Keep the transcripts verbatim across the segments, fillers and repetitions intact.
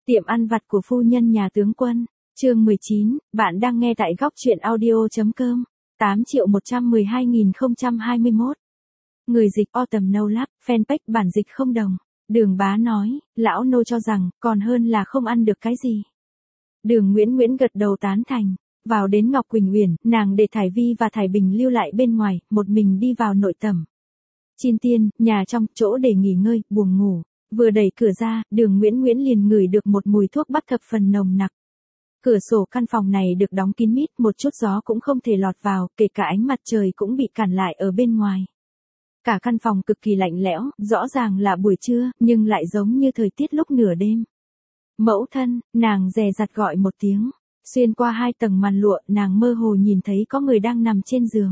Tiệm ăn vặt của phu nhân nhà tướng quân, chương mười chín, bạn đang nghe tại góc truyện audio.com, tám triệu một trăm mười hai nghìn không trăm hai mươi mốt. Người dịch Autumn No Lab, fanpage bản dịch không đồng. Đường Bá nói, lão nô cho rằng, còn hơn là không ăn được cái gì. Đường Nguyễn Nguyễn gật đầu tán thành. Vào đến Ngọc Quỳnh Uyển, nàng để Thải Vi và Thải Bình lưu lại bên ngoài, một mình đi vào nội tẩm. Chin tiên, nhà trong, chỗ để nghỉ ngơi, buồng ngủ. Vừa đẩy cửa ra, Đường Nguyễn Nguyễn liền ngửi được một mùi thuốc bắc thập phần nồng nặc. Cửa sổ căn phòng này được đóng kín mít, một chút gió cũng không thể lọt vào, kể cả ánh mặt trời cũng bị cản lại ở bên ngoài. Cả căn phòng cực kỳ lạnh lẽo, rõ ràng là buổi trưa, nhưng lại giống như thời tiết lúc nửa đêm. Mẫu thân, nàng dè dặt gọi một tiếng. Xuyên qua hai tầng màn lụa, nàng mơ hồ nhìn thấy có người đang nằm trên giường.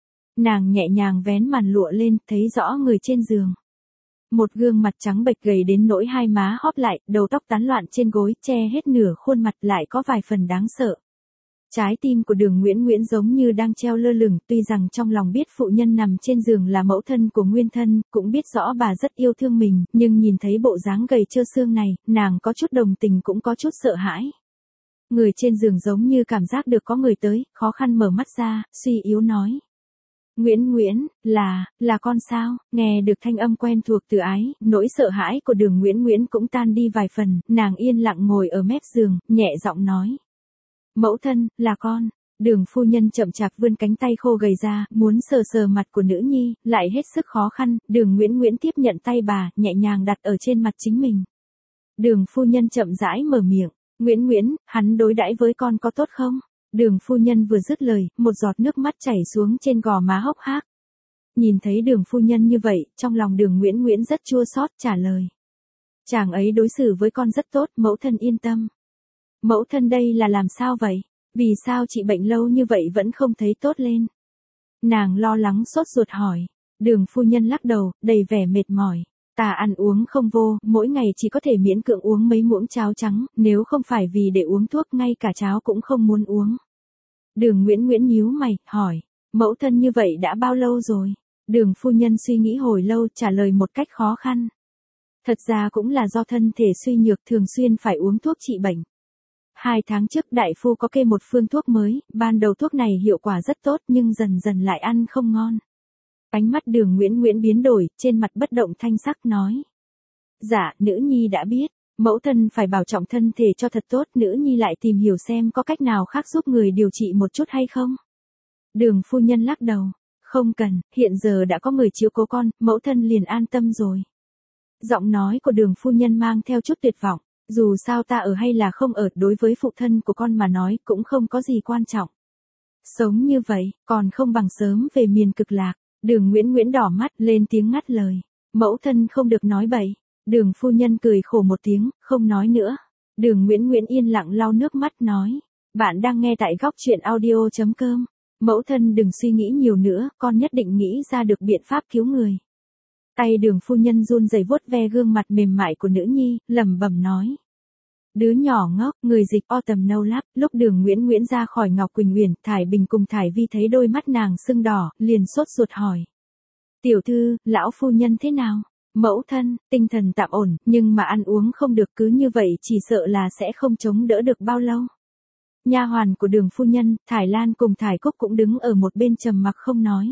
Nàng nhẹ nhàng vén màn lụa lên, thấy rõ người trên giường. Một gương mặt trắng bệch gầy đến nỗi hai má hóp lại, đầu tóc tán loạn trên gối, che hết nửa khuôn mặt, lại có vài phần đáng sợ. Trái tim của Đường Nguyễn Nguyễn giống như đang treo lơ lửng, tuy rằng trong lòng biết phụ nhân nằm trên giường là mẫu thân của nguyên thân, cũng biết rõ bà rất yêu thương mình, nhưng nhìn thấy bộ dáng gầy trơ xương này, nàng có chút đồng tình cũng có chút sợ hãi. Người trên giường giống như cảm giác được có người tới, khó khăn mở mắt ra, suy yếu nói. Nguyễn Nguyễn, là, là con sao? Nghe được thanh âm quen thuộc từ ái, nỗi sợ hãi của Đường Nguyễn Nguyễn cũng tan đi vài phần, nàng yên lặng ngồi ở mép giường, nhẹ giọng nói. Mẫu thân, là con. Đường phu nhân chậm chạp vươn cánh tay khô gầy ra, muốn sờ sờ mặt của nữ nhi, lại hết sức khó khăn, Đường Nguyễn Nguyễn tiếp nhận tay bà, nhẹ nhàng đặt ở trên mặt chính mình. Đường phu nhân chậm rãi mở miệng. Nguyễn Nguyễn, hắn đối đãi với con có tốt không? Đường phu nhân vừa dứt lời, một giọt nước mắt chảy xuống trên gò má hốc hác. Nhìn thấy đường phu nhân như vậy, trong lòng Đường Nguyễn Nguyễn rất chua xót trả lời. Chàng ấy đối xử với con rất tốt, mẫu thân yên tâm. Mẫu thân đây là làm sao vậy? Vì sao chị bệnh lâu như vậy vẫn không thấy tốt lên? Nàng lo lắng sốt ruột hỏi. Đường phu nhân lắc đầu, đầy vẻ mệt mỏi. Ta ăn uống không vô, mỗi ngày chỉ có thể miễn cưỡng uống mấy muỗng cháo trắng, nếu không phải vì để uống thuốc ngay cả cháo cũng không muốn uống. Đường Nguyễn Nguyễn nhíu mày, hỏi, mẫu thân như vậy đã bao lâu rồi? Đường phu nhân suy nghĩ hồi lâu, trả lời một cách khó khăn. Thật ra cũng là do thân thể suy nhược thường xuyên phải uống thuốc trị bệnh. Hai tháng trước đại phu có kê một phương thuốc mới, ban đầu thuốc này hiệu quả rất tốt nhưng dần dần lại ăn không ngon. Ánh mắt Đường Nguyễn Nguyễn biến đổi, trên mặt bất động thanh sắc nói. Dạ, nữ nhi đã biết, mẫu thân phải bảo trọng thân thể cho thật tốt, nữ nhi lại tìm hiểu xem có cách nào khác giúp người điều trị một chút hay không. Đường phu nhân lắc đầu, không cần, hiện giờ đã có người chiếu cố con, mẫu thân liền an tâm rồi. Giọng nói của Đường phu nhân mang theo chút tuyệt vọng, dù sao ta ở hay là không ở, đối với phụ thân của con mà nói cũng không có gì quan trọng. Sống như vậy, còn không bằng sớm về miền cực lạc. Đường Nguyễn Nguyễn đỏ mắt lên tiếng ngắt lời. Mẫu thân không được nói bậy. Đường phu nhân cười khổ một tiếng, không nói nữa. Đường Nguyễn Nguyễn yên lặng lau nước mắt nói. Bạn đang nghe tại góc truyện audio.com. Mẫu thân đừng suy nghĩ nhiều nữa, con nhất định nghĩ ra được biện pháp cứu người. Tay đường phu nhân run rẩy vuốt ve gương mặt mềm mại của nữ nhi, lẩm bẩm nói. Đứa nhỏ ngốc, người dịch Autumn No Lab, lúc Đường Nguyễn Nguyễn ra khỏi Ngọc Quỳnh Uyển, Thải Bình cùng Thải Vi thấy đôi mắt nàng sưng đỏ, liền sốt ruột hỏi. Tiểu thư, lão phu nhân thế nào? Mẫu thân, tinh thần tạm ổn, nhưng mà ăn uống không được, cứ như vậy chỉ sợ là sẽ không chống đỡ được bao lâu. Nha hoàn của Đường phu nhân, Thải Lan cùng Thải Cúc cũng đứng ở một bên trầm mặc không nói.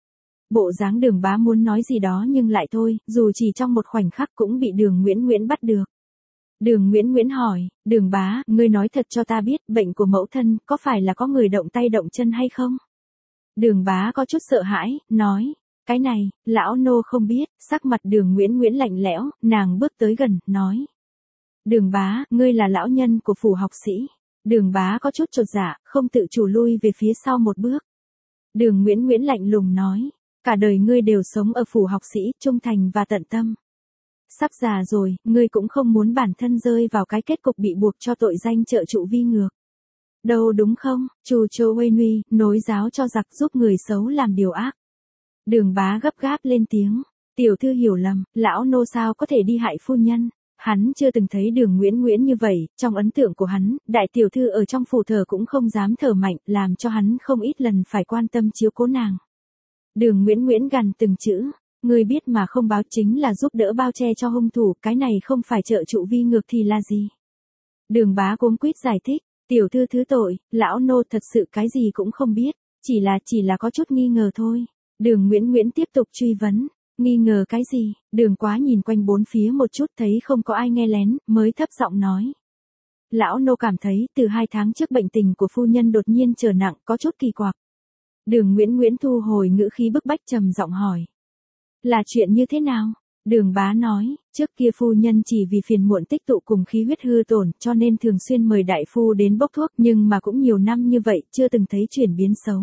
Bộ dáng Đường Bá muốn nói gì đó nhưng lại thôi, dù chỉ trong một khoảnh khắc cũng bị Đường Nguyễn Nguyễn bắt được. Đường Nguyễn Nguyễn hỏi, Đường Bá, ngươi nói thật cho ta biết, bệnh của mẫu thân, có phải là có người động tay động chân hay không? Đường Bá có chút sợ hãi, nói, cái này, lão nô không biết, sắc mặt Đường Nguyễn Nguyễn lạnh lẽo, nàng bước tới gần, nói. Đường Bá, ngươi là lão nhân của phủ học sĩ. Đường Bá có chút chột dạ, không tự chủ lui về phía sau một bước. Đường Nguyễn Nguyễn lạnh lùng nói, cả đời ngươi đều sống ở phủ học sĩ, trung thành và tận tâm. Sắp già rồi, ngươi cũng không muốn bản thân rơi vào cái kết cục bị buộc cho tội danh trợ trụ vi ngược. Đâu đúng không, Chu Chô Huê Nguy, nối giáo cho giặc giúp người xấu làm điều ác. Đường Bá gấp gáp lên tiếng, tiểu thư hiểu lầm, lão nô sao có thể đi hại phu nhân. Hắn chưa từng thấy Đường Nguyễn Nguyễn như vậy, trong ấn tượng của hắn, đại tiểu thư ở trong phủ thờ cũng không dám thở mạnh, làm cho hắn không ít lần phải quan tâm chiếu cố nàng. Đường Nguyễn Nguyễn gằn từng chữ. Ngươi biết mà không báo chính là giúp đỡ bao che cho hung thủ, cái này không phải trợ trụ vi ngược thì là gì? Đường Bá cuống quýt giải thích, tiểu thư thứ tội, lão nô thật sự cái gì cũng không biết, chỉ là chỉ là có chút nghi ngờ thôi. Đường Nguyễn Nguyễn tiếp tục truy vấn, nghi ngờ cái gì? Đường Quá nhìn quanh bốn phía một chút thấy không có ai nghe lén, mới thấp giọng nói. Lão nô cảm thấy từ hai tháng trước bệnh tình của phu nhân đột nhiên trở nặng, có chút kỳ quặc. Đường Nguyễn Nguyễn thu hồi ngữ khí bức bách trầm giọng hỏi. Là chuyện như thế nào? Đường Bá nói, trước kia phu nhân chỉ vì phiền muộn tích tụ cùng khí huyết hư tổn cho nên thường xuyên mời đại phu đến bốc thuốc, nhưng mà cũng nhiều năm như vậy chưa từng thấy chuyển biến xấu.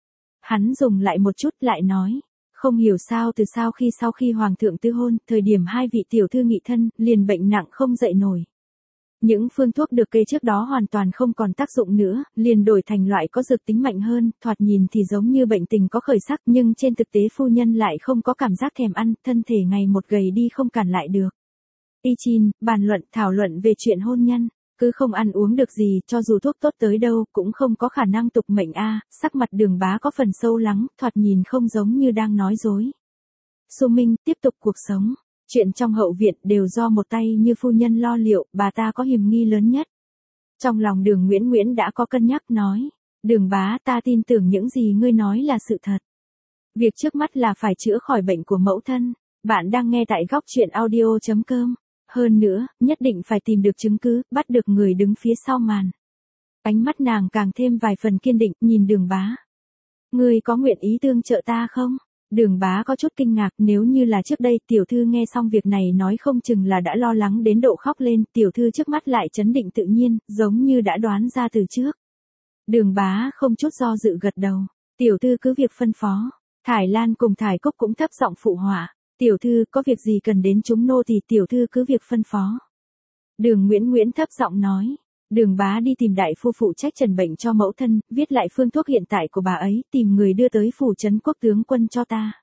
Hắn dùng lại một chút lại nói, không hiểu sao từ sau khi sau khi hoàng thượng tứ hôn, thời điểm hai vị tiểu thư nghị thân, liền bệnh nặng không dậy nổi. Những phương thuốc được kê trước đó hoàn toàn không còn tác dụng nữa, liền đổi thành loại có dược tính mạnh hơn, thoạt nhìn thì giống như bệnh tình có khởi sắc nhưng trên thực tế phu nhân lại không có cảm giác thèm ăn, thân thể ngày một gầy đi không cản lại được. Y Chin, bàn luận, thảo luận về chuyện hôn nhân, cứ không ăn uống được gì, cho dù thuốc tốt tới đâu, cũng không có khả năng tục mệnh a. Sắc mặt Đường Bá có phần sâu lắng, thoạt nhìn không giống như đang nói dối. Xu Minh, tiếp tục cuộc sống. Chuyện trong hậu viện đều do một tay như phu nhân lo liệu, bà ta có hiểm nghi lớn nhất. Trong lòng Đường Nguyễn Nguyễn đã có cân nhắc nói, Đường Bá, ta tin tưởng những gì ngươi nói là sự thật. Việc trước mắt là phải chữa khỏi bệnh của mẫu thân. Bạn đang nghe tại góc truyện audio chấm com. Hơn nữa, nhất định phải tìm được chứng cứ, bắt được người đứng phía sau màn. Ánh mắt nàng càng thêm vài phần kiên định, nhìn Đường Bá. Ngươi có nguyện ý tương trợ ta không? Đường Bá có chút kinh ngạc, nếu như là trước đây tiểu thư nghe xong việc này nói không chừng là đã lo lắng đến độ khóc lên, tiểu thư trước mắt lại trấn định tự nhiên, giống như đã đoán ra từ trước. Đường Bá không chút do dự gật đầu, tiểu thư cứ việc phân phó. Thải Lan cùng Thải Cúc cũng thấp giọng phụ họa, tiểu thư có việc gì cần đến chúng nô thì tiểu thư cứ việc phân phó. Đường Nguyễn Nguyễn thấp giọng nói. Đường Bá đi tìm đại phu phụ trách trần bệnh cho mẫu thân, viết lại phương thuốc hiện tại của bà ấy, tìm người đưa tới phủ trấn quốc tướng quân cho ta.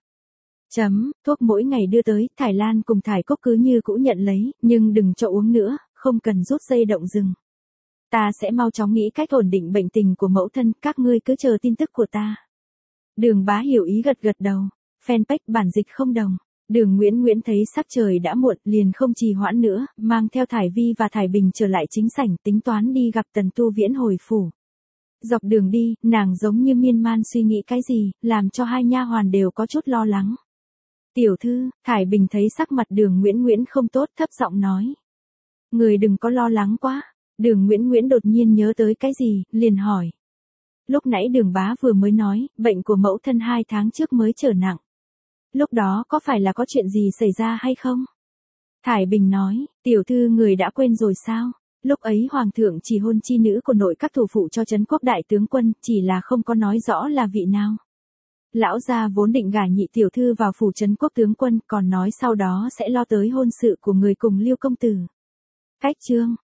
Chấm, thuốc mỗi ngày đưa tới, Thải Lan cùng Thải Cúc cứ như cũ nhận lấy, nhưng đừng cho uống nữa, không cần rút dây động rừng. Ta sẽ mau chóng nghĩ cách ổn định bệnh tình của mẫu thân, các ngươi cứ chờ tin tức của ta. Đường Bá hiểu ý gật gật đầu, fanpage bản dịch không đồng. Đường Nguyễn Nguyễn thấy sắc trời đã muộn, liền không trì hoãn nữa, mang theo Thải Vi và Thải Bình trở lại chính sảnh, tính toán đi gặp Tần Tu Viễn hồi phủ. Dọc đường đi, nàng giống như miên man suy nghĩ cái gì, làm cho hai nha hoàn đều có chút lo lắng. Tiểu thư, Thải Bình thấy sắc mặt Đường Nguyễn Nguyễn không tốt, thấp giọng nói. Người đừng có lo lắng quá. Đường Nguyễn Nguyễn đột nhiên nhớ tới cái gì, liền hỏi. Lúc nãy Đường Bá vừa mới nói, bệnh của mẫu thân hai tháng trước mới trở nặng. Lúc đó có phải là có chuyện gì xảy ra hay không? Thải Bình nói, tiểu thư người đã quên rồi sao? Lúc ấy hoàng thượng chỉ hôn chi nữ của nội các thủ phụ cho trấn quốc đại tướng quân, chỉ là không có nói rõ là vị nào. Lão gia vốn định gả nhị tiểu thư vào phủ trấn quốc tướng quân, còn nói sau đó sẽ lo tới hôn sự của người cùng Liêu công tử. Cách chương,